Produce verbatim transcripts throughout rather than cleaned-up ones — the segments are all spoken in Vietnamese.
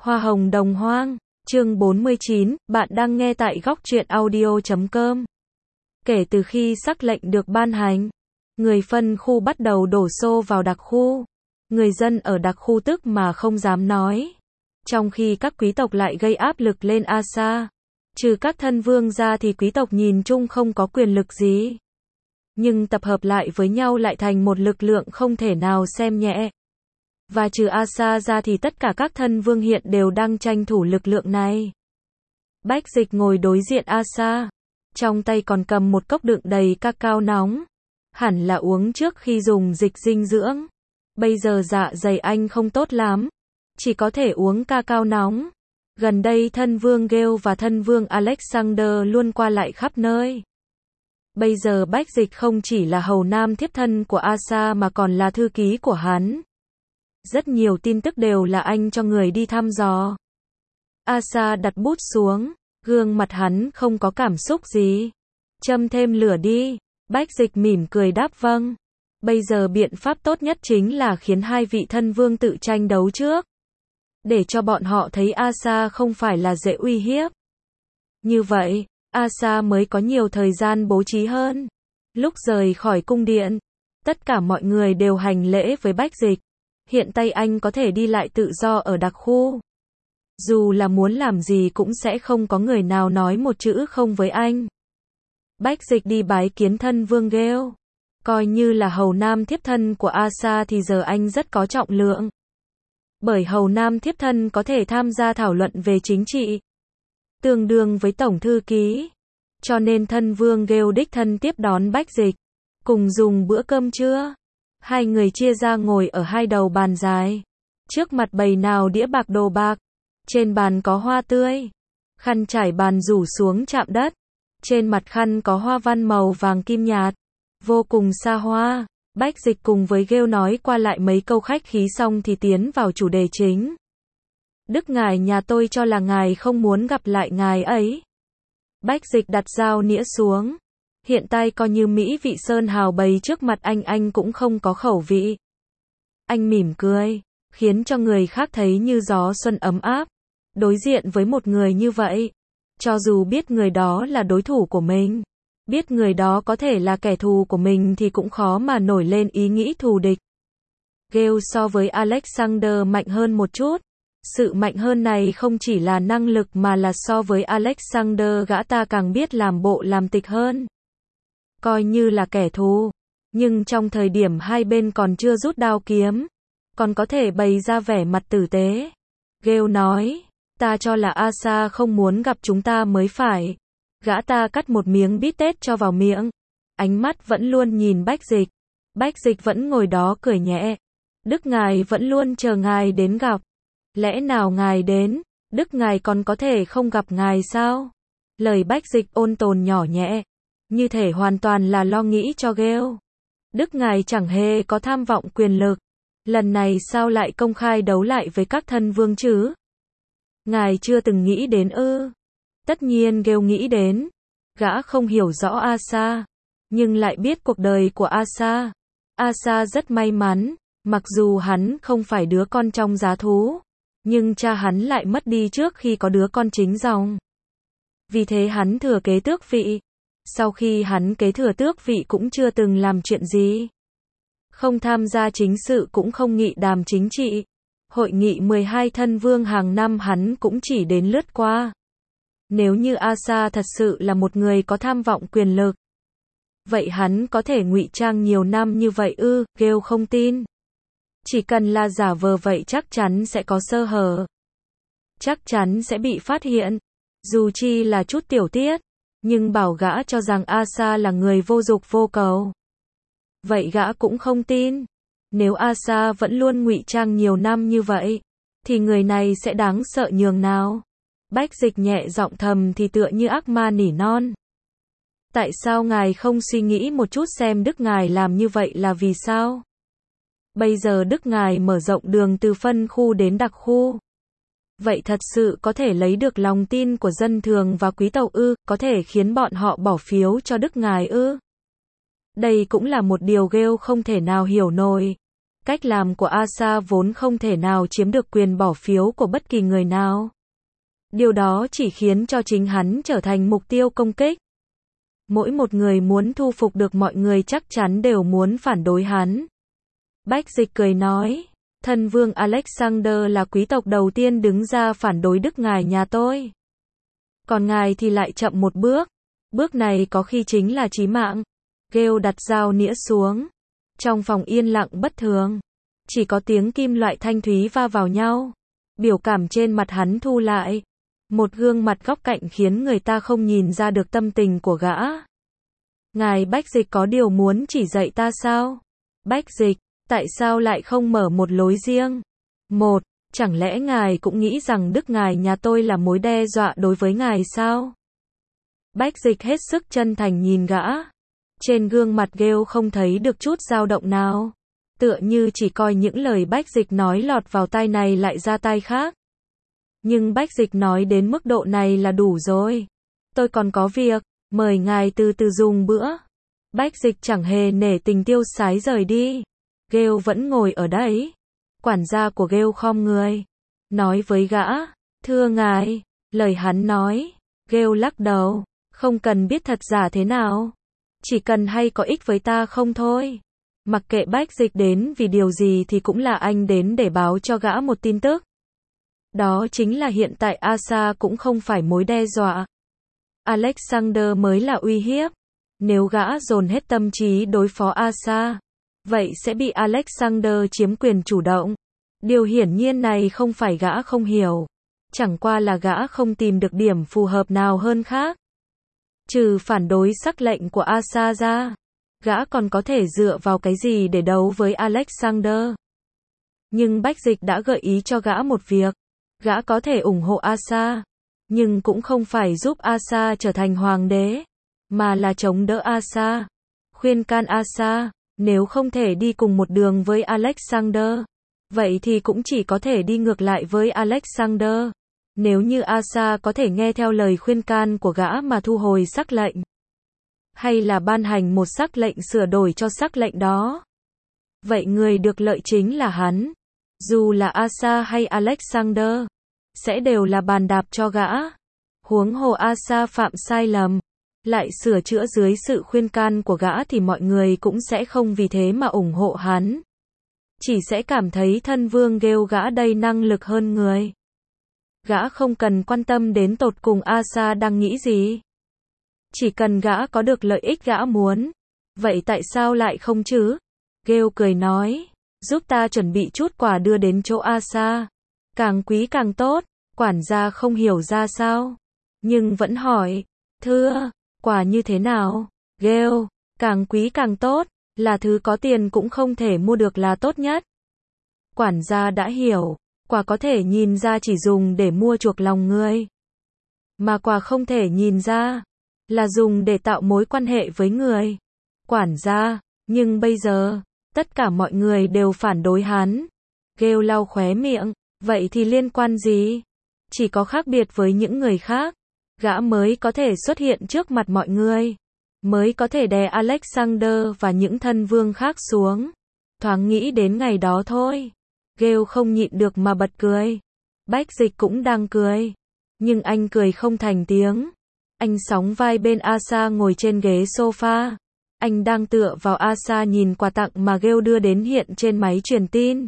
Hoa hồng đồng hoang, chương bốn mươi chín, bạn đang nghe tại góc truyện audio chấm com. Kể từ khi sắc lệnh được ban hành, người phân khu bắt đầu đổ xô vào đặc khu. Người dân ở đặc khu tức mà không dám nói. Trong khi các quý tộc lại gây áp lực lên Asa. Trừ các thân vương ra thì quý tộc nhìn chung không có quyền lực gì. Nhưng tập hợp lại với nhau lại thành một lực lượng không thể nào xem nhẹ. Và trừ Asa ra thì tất cả các thân vương hiện đều đang tranh thủ lực lượng này. Bách Dịch ngồi đối diện Asa. Trong tay còn cầm một cốc đựng đầy cacao nóng. Hẳn là uống trước khi dùng dịch dinh dưỡng. Bây giờ dạ dày anh không tốt lắm. Chỉ có thể uống cacao nóng. Gần đây thân vương Gale và thân vương Alexander luôn qua lại khắp nơi. Bây giờ Bách Dịch không chỉ là hầu nam thiếp thân của Asa mà còn là thư ký của hắn. Rất nhiều tin tức đều là anh cho người đi thăm dò. Asa đặt bút xuống, gương mặt hắn không có cảm xúc gì. Châm thêm lửa đi. Bách Dịch mỉm cười đáp vâng. Bây giờ biện pháp tốt nhất chính là khiến hai vị thân vương tự tranh đấu trước. Để cho bọn họ thấy Asa không phải là dễ uy hiếp. Như vậy, Asa mới có nhiều thời gian bố trí hơn. Lúc rời khỏi cung điện, tất cả mọi người đều hành lễ với Bách Dịch. Hiện tay anh có thể đi lại tự do ở đặc khu. Dù là muốn làm gì cũng sẽ không có người nào nói một chữ không với anh. Bách Dịch đi bái kiến thân vương Gale. Coi như là hầu nam thiếp thân của Asa thì giờ anh rất có trọng lượng. Bởi hầu nam thiếp thân có thể tham gia thảo luận về chính trị. Tương đương với tổng thư ký. Cho nên thân vương Gale đích thân tiếp đón Bách Dịch. Cùng dùng bữa cơm trưa. Hai người chia ra ngồi ở hai đầu bàn dài. Trước mặt bày nào đĩa bạc đồ bạc. Trên bàn có hoa tươi. Khăn trải bàn rủ xuống chạm đất. Trên mặt khăn có hoa văn màu vàng kim nhạt. Vô cùng xa hoa. Bách Dịch cùng với Gale nói qua lại mấy câu khách khí xong thì tiến vào chủ đề chính. Đức ngài nhà tôi cho là ngài không muốn gặp lại ngài ấy. Bách Dịch đặt dao nĩa xuống. Hiện tại coi như Mỹ vị sơn hào bày trước mặt anh anh cũng không có khẩu vị. Anh mỉm cười, khiến cho người khác thấy như gió xuân ấm áp. Đối diện với một người như vậy, cho dù biết người đó là đối thủ của mình, biết người đó có thể là kẻ thù của mình thì cũng khó mà nổi lên ý nghĩ thù địch. Gale so với Alexander mạnh hơn một chút. Sự mạnh hơn này không chỉ là năng lực mà là so với Alexander gã ta càng biết làm bộ làm tịch hơn. Coi như là kẻ thù. Nhưng trong thời điểm hai bên còn chưa rút đao kiếm, còn có thể bày ra vẻ mặt tử tế. Gale nói, ta cho là Asa không muốn gặp chúng ta mới phải. Gã ta cắt một miếng bít tết cho vào miệng. Ánh mắt vẫn luôn nhìn Bách Dịch. Bách Dịch vẫn ngồi đó cười nhẹ. Đức ngài vẫn luôn chờ ngài đến gặp. Lẽ nào ngài đến, Đức ngài còn có thể không gặp ngài sao? Lời Bách Dịch ôn tồn nhỏ nhẹ. Như thể hoàn toàn là lo nghĩ cho Gale. Đức ngài chẳng hề có tham vọng quyền lực. Lần này sao lại công khai đấu lại với các thân vương chứ? Ngài chưa từng nghĩ đến ư? Tất nhiên Gale nghĩ đến. Gã không hiểu rõ Asa, nhưng lại biết cuộc đời của Asa. Asa rất may mắn, mặc dù hắn không phải đứa con trong giá thú, nhưng cha hắn lại mất đi trước khi có đứa con chính dòng. Vì thế hắn thừa kế tước vị. Sau khi hắn kế thừa tước vị cũng chưa từng làm chuyện gì. Không tham gia chính sự cũng không nghị đàm chính trị. Hội nghị mười hai thân vương hàng năm hắn cũng chỉ đến lướt qua. Nếu như Asa thật sự là một người có tham vọng quyền lực, vậy hắn có thể ngụy trang nhiều năm như vậy ư? Gale không tin. Chỉ cần là giả vờ vậy chắc chắn sẽ có sơ hở. Chắc chắn sẽ bị phát hiện. Dù chi là chút tiểu tiết. Nhưng bảo gã cho rằng Asa là người vô dục vô cầu. Vậy gã cũng không tin. Nếu Asa vẫn luôn ngụy trang nhiều năm như vậy, thì người này sẽ đáng sợ nhường nào? Bách Dịch nhẹ giọng thầm thì tựa như ác ma nỉ non. Tại sao ngài không suy nghĩ một chút xem Đức ngài làm như vậy là vì sao? Bây giờ Đức ngài mở rộng đường từ phân khu đến đặc khu. Vậy thật sự có thể lấy được lòng tin của dân thường và quý tộc ư? Có thể khiến bọn họ bỏ phiếu cho Đức ngài ư? Đây cũng là một điều Gale không thể nào hiểu nổi. Cách làm của Asa vốn không thể nào chiếm được quyền bỏ phiếu của bất kỳ người nào. Điều đó chỉ khiến cho chính hắn trở thành mục tiêu công kích. Mỗi một người muốn thu phục được mọi người chắc chắn đều muốn phản đối hắn. Bách Dịch cười nói, thân vương Alexander là quý tộc đầu tiên đứng ra phản đối đức ngài nhà tôi. Còn ngài thì lại chậm một bước. Bước này có khi chính là chí mạng. Gale đặt dao nĩa xuống. Trong phòng yên lặng bất thường. Chỉ có tiếng kim loại thanh thúy va vào nhau. Biểu cảm trên mặt hắn thu lại. Một gương mặt góc cạnh khiến người ta không nhìn ra được tâm tình của gã. Ngài Bách Dịch có điều muốn chỉ dạy ta sao? Bách Dịch, tại sao lại không mở một lối riêng? Một, chẳng lẽ ngài cũng nghĩ rằng đức ngài nhà tôi là mối đe dọa đối với ngài sao? Bách Dịch hết sức chân thành nhìn gã. Trên gương mặt Gale không thấy được chút dao động nào. Tựa như chỉ coi những lời Bách Dịch nói lọt vào tai này lại ra tai khác. Nhưng Bách Dịch nói đến mức độ này là đủ rồi. Tôi còn có việc, mời ngài từ từ dùng bữa. Bách Dịch chẳng hề nể tình tiêu sái rời đi. Gale vẫn ngồi ở đấy. Quản gia của Gale khom người. Nói với gã, thưa ngài, lời hắn nói. Gale lắc đầu, không cần biết thật giả thế nào. Chỉ cần hay có ích với ta không thôi. Mặc kệ Bách Dịch đến vì điều gì thì cũng là anh đến để báo cho gã một tin tức. Đó chính là hiện tại Asa cũng không phải mối đe dọa. Alexander mới là uy hiếp. Nếu gã dồn hết tâm trí đối phó Asa, vậy sẽ bị Alexander chiếm quyền chủ động. Điều hiển nhiên này không phải gã không hiểu. Chẳng qua là gã không tìm được điểm phù hợp nào hơn khác. Trừ phản đối sắc lệnh của Asa ra, gã còn có thể dựa vào cái gì để đấu với Alexander. Nhưng Bách Dịch đã gợi ý cho gã một việc. Gã có thể ủng hộ Asa, nhưng cũng không phải giúp Asa trở thành hoàng đế, mà là chống đỡ Asa, khuyên can Asa, nếu không thể đi cùng một đường với Alexander, vậy thì cũng chỉ có thể đi ngược lại với Alexander. Nếu như Asa có thể nghe theo lời khuyên can của gã mà thu hồi sắc lệnh, hay là ban hành một sắc lệnh sửa đổi cho sắc lệnh đó, vậy người được lợi chính là hắn. Dù là Asa hay Alexander, sẽ đều là bàn đạp cho gã. Huống hồ Asa phạm sai lầm, lại sửa chữa dưới sự khuyên can của gã thì mọi người cũng sẽ không vì thế mà ủng hộ hắn. Chỉ sẽ cảm thấy thân vương Gale gã đây năng lực hơn người. Gã không cần quan tâm đến tột cùng Asa đang nghĩ gì. Chỉ cần gã có được lợi ích gã muốn. Vậy tại sao lại không chứ? Gale cười nói, giúp ta chuẩn bị chút quà đưa đến chỗ Asa. Càng quý càng tốt. Quản gia không hiểu ra sao, nhưng vẫn hỏi, thưa, quà như thế nào? Gale, càng quý càng tốt, là thứ có tiền cũng không thể mua được là tốt nhất. Quản gia đã hiểu, quà có thể nhìn ra chỉ dùng để mua chuộc lòng người. Mà quà không thể nhìn ra, là dùng để tạo mối quan hệ với người. Quản gia, nhưng bây giờ, tất cả mọi người đều phản đối hắn. Gale lau khóe miệng, vậy thì liên quan gì? Chỉ có khác biệt với những người khác, gã mới có thể xuất hiện trước mặt mọi người, mới có thể đè Alexander và những thân vương khác xuống. Thoáng nghĩ đến ngày đó thôi, Gale không nhịn được mà bật cười. Bách Dịch cũng đang cười, nhưng anh cười không thành tiếng. Anh sóng vai bên Asa ngồi trên ghế sofa. Anh đang tựa vào Asa nhìn quà tặng mà Gale đưa đến hiện trên máy truyền tin.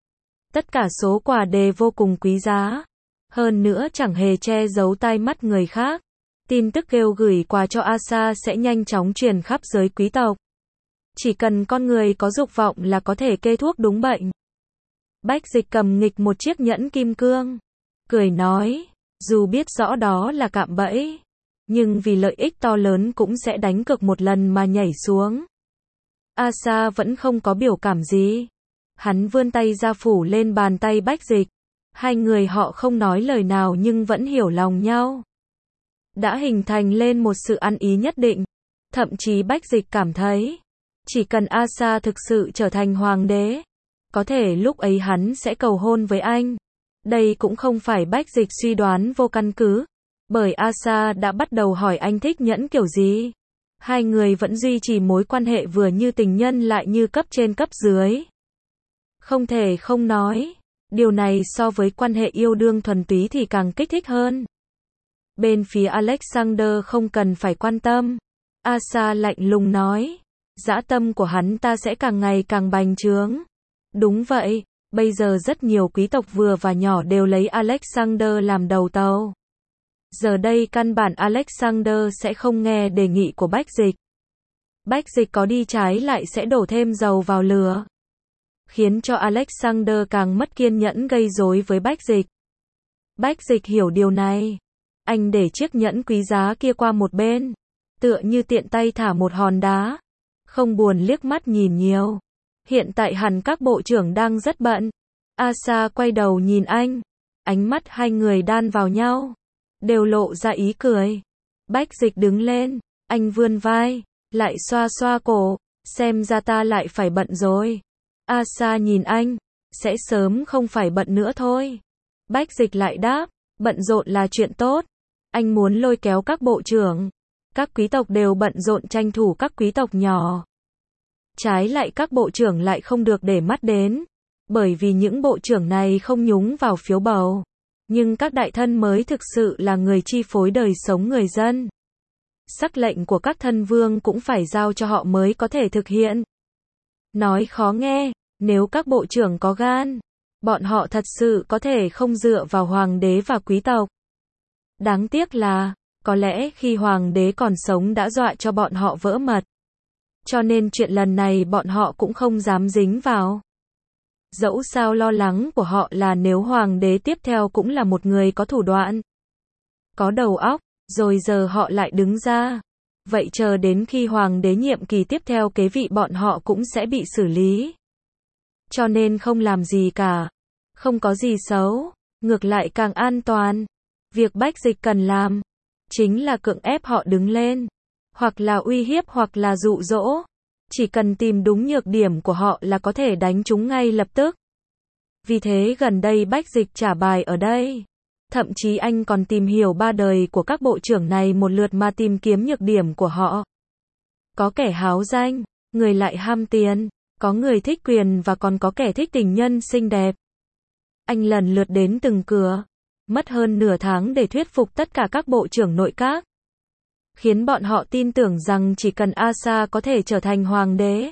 Tất cả số quà đề vô cùng quý giá. Hơn nữa chẳng hề che giấu tai mắt người khác. Tin tức Gale gửi quà cho Asa sẽ nhanh chóng truyền khắp giới quý tộc. Chỉ cần con người có dục vọng là có thể kê thuốc đúng bệnh. Bách Dịch cầm nghịch một chiếc nhẫn kim cương. Cười nói, dù biết rõ đó là cạm bẫy, nhưng vì lợi ích to lớn cũng sẽ đánh cược một lần mà nhảy xuống. Asa vẫn không có biểu cảm gì. Hắn vươn tay ra phủ lên bàn tay Bách Dịch. Hai người họ không nói lời nào nhưng vẫn hiểu lòng nhau. Đã hình thành lên một sự ăn ý nhất định. Thậm chí Bách Dịch cảm thấy, chỉ cần Asa thực sự trở thành hoàng đế, có thể lúc ấy hắn sẽ cầu hôn với anh. Đây cũng không phải Bách Dịch suy đoán vô căn cứ, bởi Asa đã bắt đầu hỏi anh thích nhẫn kiểu gì. Hai người vẫn duy trì mối quan hệ vừa như tình nhân lại như cấp trên cấp dưới. Không thể không nói, điều này so với quan hệ yêu đương thuần túy thì càng kích thích hơn. Bên phía Alexander không cần phải quan tâm. Asa lạnh lùng nói. Dã tâm của hắn ta sẽ càng ngày càng bành trướng. Đúng vậy, bây giờ rất nhiều quý tộc vừa và nhỏ đều lấy Alexander làm đầu tàu. Giờ đây căn bản Alexander sẽ không nghe đề nghị của Bách Dịch. Bách Dịch có đi trái lại sẽ đổ thêm dầu vào lửa, khiến cho Alexander càng mất kiên nhẫn gây rối với Bách Dịch. Bách Dịch hiểu điều này. Anh để chiếc nhẫn quý giá kia qua một bên, tựa như tiện tay thả một hòn đá, không buồn liếc mắt nhìn nhiều. Hiện tại hẳn các bộ trưởng đang rất bận. Asa quay đầu nhìn anh, ánh mắt hai người đan vào nhau, đều lộ ra ý cười. Bách Dịch đứng lên, anh vươn vai, lại xoa xoa cổ, xem ra ta lại phải bận rồi. Asa nhìn anh, sẽ sớm không phải bận nữa thôi. Bách Dịch lại đáp, bận rộn là chuyện tốt. Anh muốn lôi kéo các bộ trưởng. Các quý tộc đều bận rộn tranh thủ các quý tộc nhỏ. Trái lại các bộ trưởng lại không được để mắt đến. Bởi vì những bộ trưởng này không nhúng vào phiếu bầu. Nhưng các đại thân mới thực sự là người chi phối đời sống người dân. Sắc lệnh của các thân vương cũng phải giao cho họ mới có thể thực hiện. Nói khó nghe, nếu các bộ trưởng có gan, bọn họ thật sự có thể không dựa vào hoàng đế và quý tộc. Đáng tiếc là, có lẽ khi hoàng đế còn sống đã dọa cho bọn họ vỡ mật. Cho nên chuyện lần này bọn họ cũng không dám dính vào. Dẫu sao lo lắng của họ là nếu hoàng đế tiếp theo cũng là một người có thủ đoạn, có đầu óc, rồi giờ họ lại đứng ra. Vậy chờ đến khi hoàng đế nhiệm kỳ tiếp theo kế vị bọn họ cũng sẽ bị xử lý. Cho nên không làm gì cả. Không có gì xấu, ngược lại càng an toàn. Việc Bách Dịch cần làm, chính là cưỡng ép họ đứng lên. Hoặc là uy hiếp hoặc là dụ dỗ. Chỉ cần tìm đúng nhược điểm của họ là có thể đánh chúng ngay lập tức. Vì thế gần đây Bách Dịch trả bài ở đây. Thậm chí anh còn tìm hiểu ba đời của các bộ trưởng này một lượt mà tìm kiếm nhược điểm của họ. Có kẻ háo danh, người lại ham tiền, có người thích quyền và còn có kẻ thích tình nhân xinh đẹp. Anh lần lượt đến từng cửa, mất hơn nửa tháng để thuyết phục tất cả các bộ trưởng nội các. Khiến bọn họ tin tưởng rằng chỉ cần Asa có thể trở thành hoàng đế,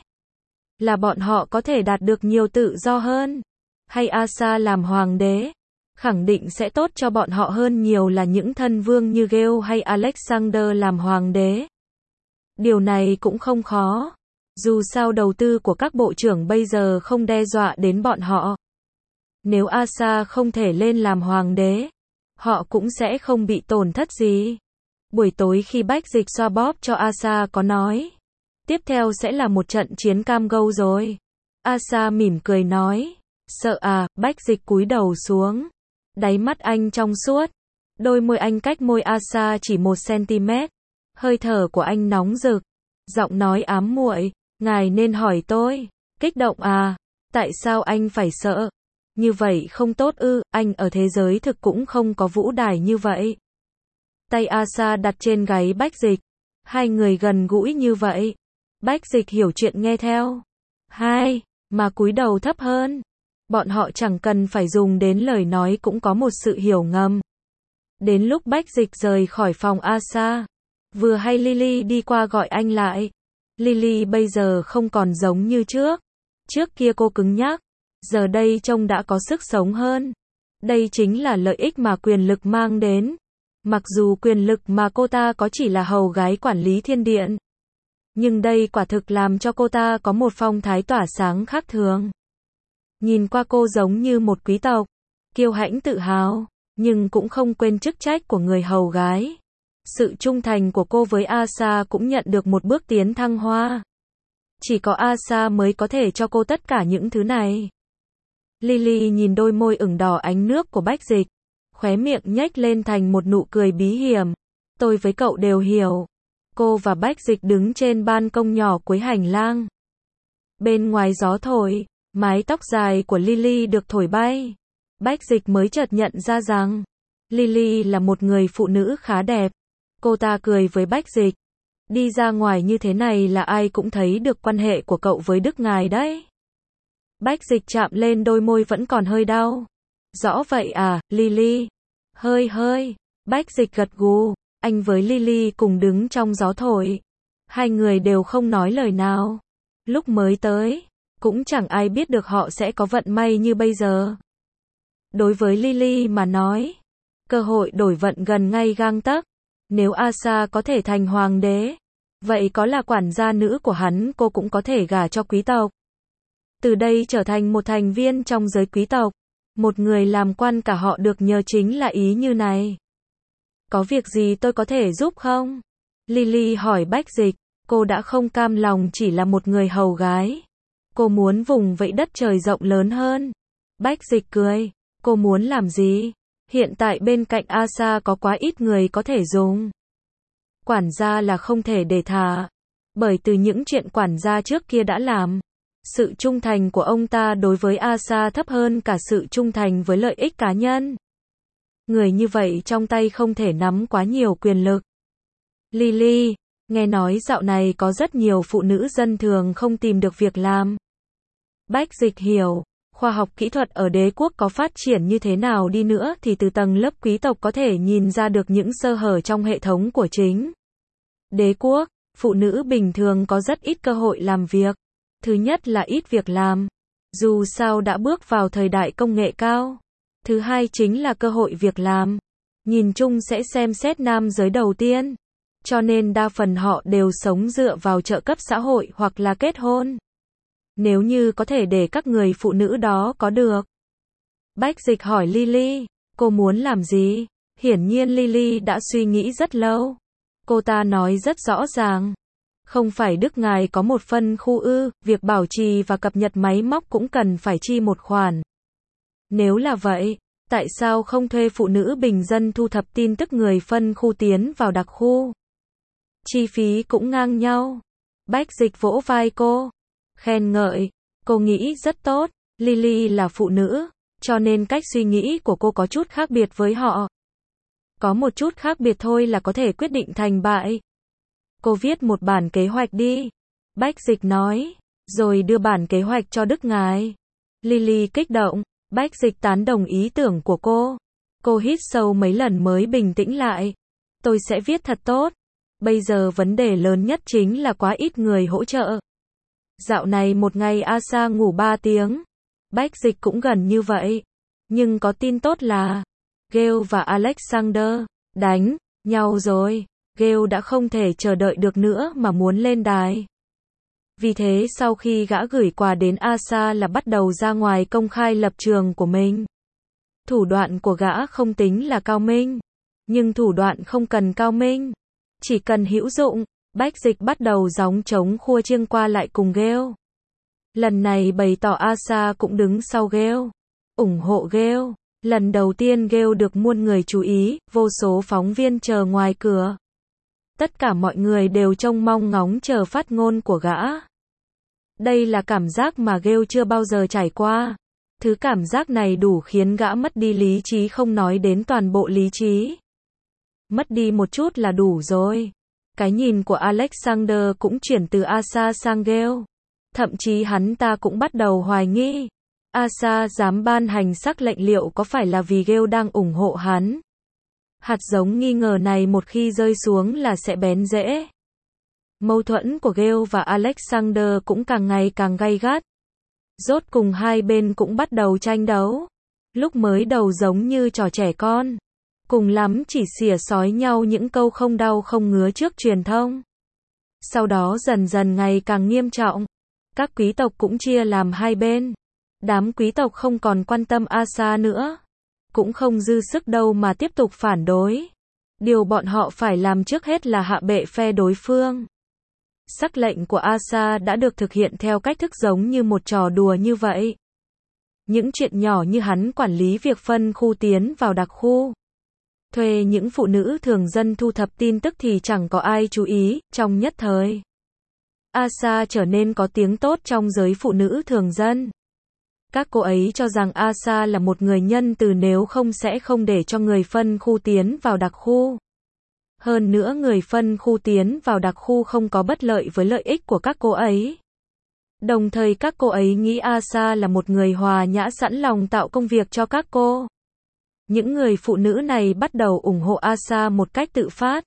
là bọn họ có thể đạt được nhiều tự do hơn. Hay Asa làm hoàng đế, khẳng định sẽ tốt cho bọn họ hơn nhiều là những thân vương như Gale hay Alexander làm hoàng đế. Điều này cũng không khó. Dù sao đầu tư của các bộ trưởng bây giờ không đe dọa đến bọn họ. Nếu Asa không thể lên làm hoàng đế, họ cũng sẽ không bị tổn thất gì. Buổi tối khi Bách Dịch xoa bóp cho Asa có nói, tiếp theo sẽ là một trận chiến cam go rồi. Asa mỉm cười nói, sợ à, Bách Dịch cúi đầu xuống. Đáy mắt anh trong suốt, đôi môi anh cách môi Asa chỉ một xăng-ti-mét. Hơi thở của anh nóng rực, giọng nói ám muội, ngài nên hỏi tôi. Kích động à, tại sao anh phải sợ? Như vậy không tốt ư? Anh ở thế giới thực cũng không có vũ đài như vậy. Tay Asa đặt trên gáy Bách Dịch, hai người gần gũi như vậy. Bách Dịch hiểu chuyện nghe theo. Hai, mà cúi đầu thấp hơn. Bọn họ chẳng cần phải dùng đến lời nói cũng có một sự hiểu ngầm. Đến lúc Bách Dịch rời khỏi phòng Asa, vừa hay Lily đi qua gọi anh lại. Lily bây giờ không còn giống như trước. Trước kia cô cứng nhắc, giờ đây trông đã có sức sống hơn. Đây chính là lợi ích mà quyền lực mang đến. Mặc dù quyền lực mà cô ta có chỉ là hầu gái quản lý thiên điện, nhưng đây quả thực làm cho cô ta có một phong thái tỏa sáng khác thường. Nhìn qua cô giống như một quý tộc, kiêu hãnh tự hào, nhưng cũng không quên chức trách của người hầu gái. Sự trung thành của cô với Asa cũng nhận được một bước tiến thăng hoa. Chỉ có Asa mới có thể cho cô tất cả những thứ này. Lily nhìn đôi môi ửng đỏ ánh nước của Bách Dịch, khóe miệng nhếch lên thành một nụ cười bí hiểm. Tôi với cậu đều hiểu. Cô và Bách Dịch đứng trên ban công nhỏ cuối hành lang. Bên ngoài gió thổi, mái tóc dài của Lily được thổi bay. Bách Dịch mới chợt nhận ra rằng Lily là một người phụ nữ khá đẹp. Cô ta cười với Bách Dịch. Đi ra ngoài như thế này là ai cũng thấy được quan hệ của cậu với Đức Ngài đấy. Bách Dịch chạm lên đôi môi vẫn còn hơi đau. Rõ vậy à, Lily? Hơi hơi. Bách Dịch gật gù. Anh với Lily cùng đứng trong gió thổi. Hai người đều không nói lời nào. Lúc mới tới, cũng chẳng ai biết được họ sẽ có vận may như bây giờ. Đối với Lily mà nói, cơ hội đổi vận gần ngay gang tấc. Nếu Asa có thể thành hoàng đế, vậy có là quản gia nữ của hắn cô cũng có thể gả cho quý tộc. Từ đây trở thành một thành viên trong giới quý tộc. Một người làm quan cả họ được nhờ chính là ý như này. Có việc gì tôi có thể giúp không? Lily hỏi Bách Dịch. Cô đã không cam lòng chỉ là một người hầu gái. Cô muốn vùng vẫy đất trời rộng lớn hơn. Bách Dịch cười. Cô muốn làm gì? Hiện tại bên cạnh Asa có quá ít người có thể dùng. Quản gia là không thể để thả. Bởi từ những chuyện quản gia trước kia đã làm, sự trung thành của ông ta đối với Asa thấp hơn cả sự trung thành với lợi ích cá nhân. Người như vậy trong tay không thể nắm quá nhiều quyền lực. Lily, nghe nói dạo này có rất nhiều phụ nữ dân thường không tìm được việc làm. Bách Dịch hiểu, khoa học kỹ thuật ở đế quốc có phát triển như thế nào đi nữa thì từ tầng lớp quý tộc có thể nhìn ra được những sơ hở trong hệ thống của chính đế quốc. Phụ nữ bình thường có rất ít cơ hội làm việc. Thứ nhất là ít việc làm, dù sao đã bước vào thời đại công nghệ cao. Thứ hai chính là cơ hội việc làm, nhìn chung sẽ xem xét nam giới đầu tiên. Cho nên đa phần họ đều sống dựa vào trợ cấp xã hội hoặc là kết hôn. Nếu như có thể để các người phụ nữ đó có được. Bách Dịch hỏi Lily, cô muốn làm gì? Hiển nhiên Lily đã suy nghĩ rất lâu. Cô ta nói rất rõ ràng. Không phải Đức ngài có một phân khu ư, việc bảo trì và cập nhật máy móc cũng cần phải chi một khoản. Nếu là vậy, tại sao không thuê phụ nữ bình dân thu thập tin tức người phân khu tiến vào đặc khu? Chi phí cũng ngang nhau. Bách Dịch vỗ vai cô, khen ngợi, cô nghĩ rất tốt. Lily là phụ nữ, cho nên cách suy nghĩ của cô có chút khác biệt với họ. Có một chút khác biệt thôi là có thể quyết định thành bại. Cô viết một bản kế hoạch đi. Bách Dịch nói, rồi đưa bản kế hoạch cho Đức ngài. Lily kích động. Bách Dịch tán đồng ý tưởng của cô. Cô hít sâu mấy lần mới bình tĩnh lại. Tôi sẽ viết thật tốt. Bây giờ vấn đề lớn nhất chính là quá ít người hỗ trợ. Dạo này một ngày Asa ngủ ba tiếng. Bách Dịch cũng gần như vậy. Nhưng có tin tốt là Gale và Alexander đánh nhau rồi. Gale đã không thể chờ đợi được nữa mà muốn lên đài. Vì thế sau khi gã gửi quà đến Asa là bắt đầu ra ngoài công khai lập trường của mình. Thủ đoạn của gã không tính là cao minh. Nhưng thủ đoạn không cần cao minh. Chỉ cần hữu dụng. Bách Dịch bắt đầu gióng trống khua chiêng qua lại cùng Gale. Lần này bày tỏ Asa cũng đứng sau Gale. Ủng hộ Gale. Lần đầu tiên Gale được muôn người chú ý, vô số phóng viên chờ ngoài cửa. Tất cả mọi người đều trông mong ngóng chờ phát ngôn của gã. Đây là cảm giác mà Gale chưa bao giờ trải qua. Thứ cảm giác này đủ khiến gã mất đi lý trí, không nói đến toàn bộ lý trí. Mất đi một chút là đủ rồi. Cái nhìn của Alexander cũng chuyển từ Asa sang Gale. Thậm chí hắn ta cũng bắt đầu hoài nghi. Asa dám ban hành sắc lệnh liệu có phải là vì Gale đang ủng hộ hắn. Hạt giống nghi ngờ này một khi rơi xuống là sẽ bén rễ. Mâu thuẫn của Gale và Alexander cũng càng ngày càng gay gắt. Rốt cùng hai bên cũng bắt đầu tranh đấu. Lúc mới đầu giống như trò trẻ con. Cùng lắm chỉ xỉa xói nhau những câu không đau không ngứa trước truyền thông. Sau đó dần dần ngày càng nghiêm trọng. Các quý tộc cũng chia làm hai bên. Đám quý tộc không còn quan tâm Asa nữa. Cũng không dư sức đâu mà tiếp tục phản đối. Điều bọn họ phải làm trước hết là hạ bệ phe đối phương. Sắc lệnh của Asa đã được thực hiện theo cách thức giống như một trò đùa như vậy. Những chuyện nhỏ như hắn quản lý việc phân khu tiến vào đặc khu. Thuê những phụ nữ thường dân thu thập tin tức thì chẳng có ai chú ý, trong nhất thời. Asa trở nên có tiếng tốt trong giới phụ nữ thường dân. Các cô ấy cho rằng Asa là một người nhân từ, nếu không sẽ không để cho người phân khu tiến vào đặc khu. Hơn nữa người phân khu tiến vào đặc khu không có bất lợi với lợi ích của các cô ấy. Đồng thời các cô ấy nghĩ Asa là một người hòa nhã sẵn lòng tạo công việc cho các cô. Những người phụ nữ này bắt đầu ủng hộ Asa một cách tự phát.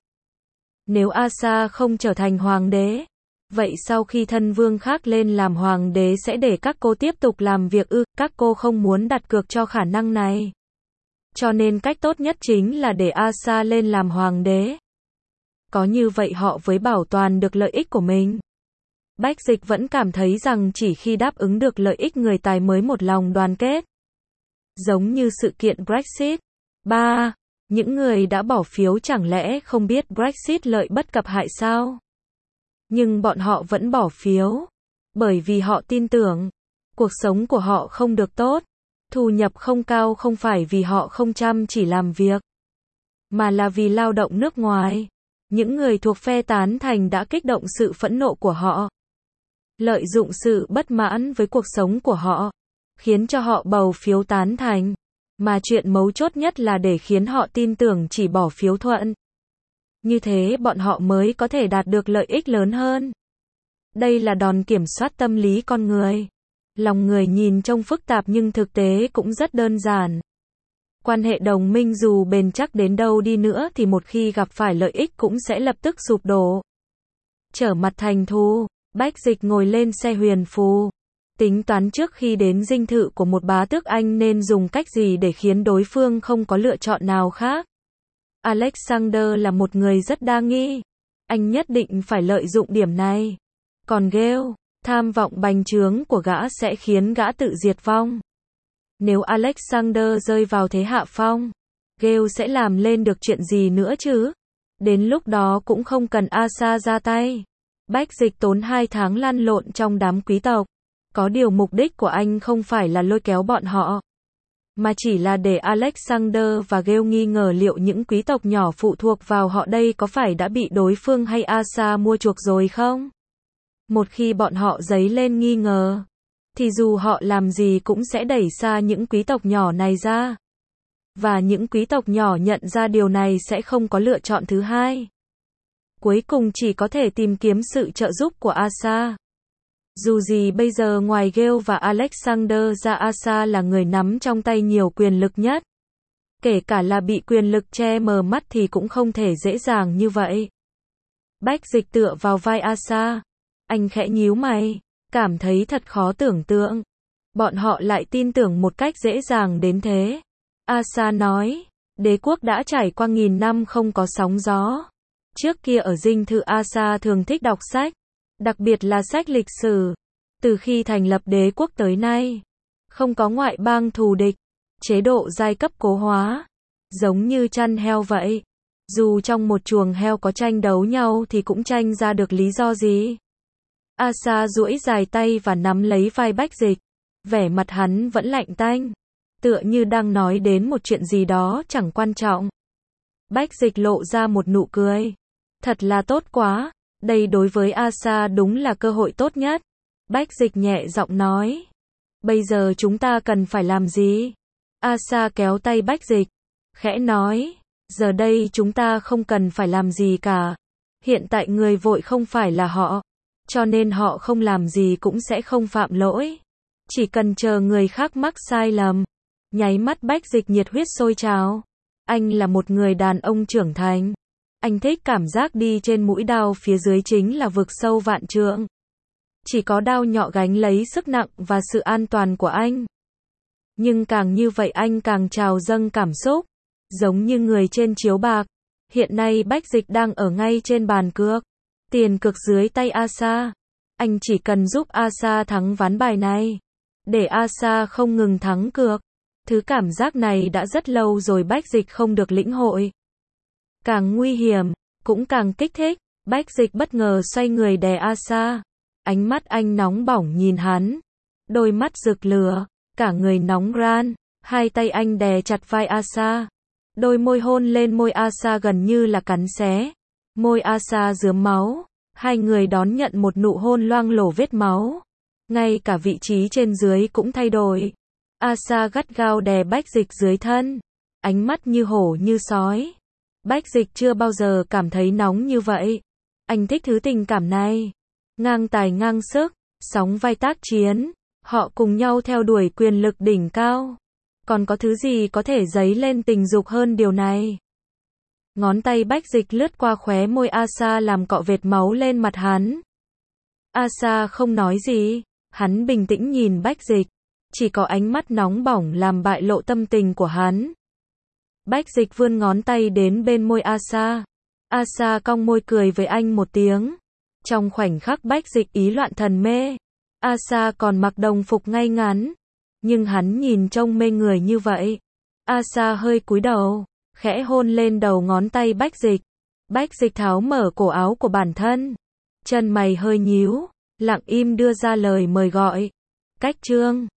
Nếu Asa không trở thành hoàng đế, vậy sau khi thân vương khác lên làm hoàng đế sẽ để các cô tiếp tục làm việc ư? Các cô không muốn đặt cược cho khả năng này. Cho nên cách tốt nhất chính là để Asa lên làm hoàng đế. Có như vậy họ mới bảo toàn được lợi ích của mình. Bách Dịch vẫn cảm thấy rằng chỉ khi đáp ứng được lợi ích người tài mới một lòng đoàn kết. Giống như sự kiện Brexit. ba. Những người đã bỏ phiếu chẳng lẽ không biết Brexit lợi bất cập hại sao? Nhưng bọn họ vẫn bỏ phiếu. Bởi vì họ tin tưởng. Cuộc sống của họ không được tốt. Thu nhập không cao không phải vì họ không chăm chỉ làm việc. Mà là vì lao động nước ngoài. Những người thuộc phe tán thành đã kích động sự phẫn nộ của họ. Lợi dụng sự bất mãn với cuộc sống của họ. Khiến cho họ bầu phiếu tán thành. Mà chuyện mấu chốt nhất là để khiến họ tin tưởng chỉ bỏ phiếu thuận. Như thế bọn họ mới có thể đạt được lợi ích lớn hơn. Đây là đòn kiểm soát tâm lý con người. Lòng người nhìn trông phức tạp nhưng thực tế cũng rất đơn giản. Quan hệ đồng minh dù bền chắc đến đâu đi nữa thì một khi gặp phải lợi ích cũng sẽ lập tức sụp đổ. Trở mặt thành thù, Bách Dịch ngồi lên xe huyền phù. Tính toán trước khi đến dinh thự của một bá tước anh nên dùng cách gì để khiến đối phương không có lựa chọn nào khác. Alexander là một người rất đa nghi. Anh nhất định phải lợi dụng điểm này. Còn Gale, tham vọng bành trướng của gã sẽ khiến gã tự diệt vong. Nếu Alexander rơi vào thế hạ phong, Gale sẽ làm lên được chuyện gì nữa chứ? Đến lúc đó cũng không cần Asa ra tay. Bách Dịch tốn hai tháng lăn lộn trong đám quý tộc. Có điều mục đích của anh không phải là lôi kéo bọn họ, mà chỉ là để Alexander và Gale nghi ngờ liệu những quý tộc nhỏ phụ thuộc vào họ đây có phải đã bị đối phương hay Asa mua chuộc rồi không? Một khi bọn họ dấy lên nghi ngờ, thì dù họ làm gì cũng sẽ đẩy xa những quý tộc nhỏ này ra. Và những quý tộc nhỏ nhận ra điều này sẽ không có lựa chọn thứ hai. Cuối cùng chỉ có thể tìm kiếm sự trợ giúp của Asa. Dù gì bây giờ ngoài Gale và Alexander ra Asa là người nắm trong tay nhiều quyền lực nhất. Kể cả là bị quyền lực che mờ mắt thì cũng không thể dễ dàng như vậy. Bách Dịch tựa vào vai Asa. Anh khẽ nhíu mày, cảm thấy thật khó tưởng tượng. Bọn họ lại tin tưởng một cách dễ dàng đến thế. Asa nói, đế quốc đã trải qua nghìn năm không có sóng gió. Trước kia ở dinh thự Asa thường thích đọc sách. Đặc biệt là sách lịch sử. Từ khi thành lập đế quốc tới nay, không có ngoại bang thù địch, chế độ giai cấp cố hóa, giống như chăn heo vậy. Dù trong một chuồng heo có tranh đấu nhau thì cũng tranh ra được lý do gì. Asa duỗi dài tay và nắm lấy vai Bách Dịch. Vẻ mặt hắn vẫn lạnh tanh, tựa như đang nói đến một chuyện gì đó chẳng quan trọng. Bách Dịch lộ ra một nụ cười. Thật là tốt quá. Đây đối với Asa đúng là cơ hội tốt nhất. Bách Dịch nhẹ giọng nói. Bây giờ chúng ta cần phải làm gì? Asa kéo tay Bách Dịch, khẽ nói. Giờ đây chúng ta không cần phải làm gì cả. Hiện tại người vội không phải là họ. Cho nên họ không làm gì cũng sẽ không phạm lỗi. Chỉ cần chờ người khác mắc sai lầm. Nháy mắt Bách Dịch nhiệt huyết sôi trào. Anh là một người đàn ông trưởng thành. Anh thích cảm giác đi trên mũi đao phía dưới chính là vực sâu vạn trượng. Chỉ có đao nhọ gánh lấy sức nặng và sự an toàn của anh. Nhưng càng như vậy anh càng trào dâng cảm xúc. Giống như người trên chiếu bạc. Hiện nay Bách Dịch đang ở ngay trên bàn cược. Tiền cược dưới tay Asa. Anh chỉ cần giúp Asa thắng ván bài này. Để Asa không ngừng thắng cược. Thứ cảm giác này đã rất lâu rồi Bách Dịch không được lĩnh hội. Càng nguy hiểm, cũng càng kích thích. Bách Dịch bất ngờ xoay người đè Asa. Ánh mắt anh nóng bỏng nhìn hắn. Đôi mắt rực lửa, cả người nóng ran. Hai tay anh đè chặt vai Asa. Đôi môi hôn lên môi Asa gần như là cắn xé. Môi Asa rướm máu. Hai người đón nhận một nụ hôn loang lổ vết máu. Ngay cả vị trí trên dưới cũng thay đổi. Asa gắt gao đè Bách Dịch dưới thân. Ánh mắt như hổ như sói. Bách Dịch chưa bao giờ cảm thấy nóng như vậy. Anh thích thứ tình cảm này. Ngang tài ngang sức, sóng vai tác chiến, họ cùng nhau theo đuổi quyền lực đỉnh cao. Còn có thứ gì có thể dấy lên tình dục hơn điều này? Ngón tay Bách Dịch lướt qua khóe môi Asa làm cọ vệt máu lên mặt hắn. Asa không nói gì, hắn bình tĩnh nhìn Bách Dịch, chỉ có ánh mắt nóng bỏng làm bại lộ tâm tình của hắn. Bách Dịch vươn ngón tay đến bên môi Asa. Asa cong môi cười với anh một tiếng. Trong khoảnh khắc Bách Dịch ý loạn thần mê, Asa còn mặc đồng phục ngay ngắn, nhưng hắn nhìn trông mê người như vậy. Asa hơi cúi đầu, khẽ hôn lên đầu ngón tay Bách Dịch. Bách Dịch tháo mở cổ áo của bản thân, chân mày hơi nhíu, lặng im đưa ra lời mời gọi. Cách chương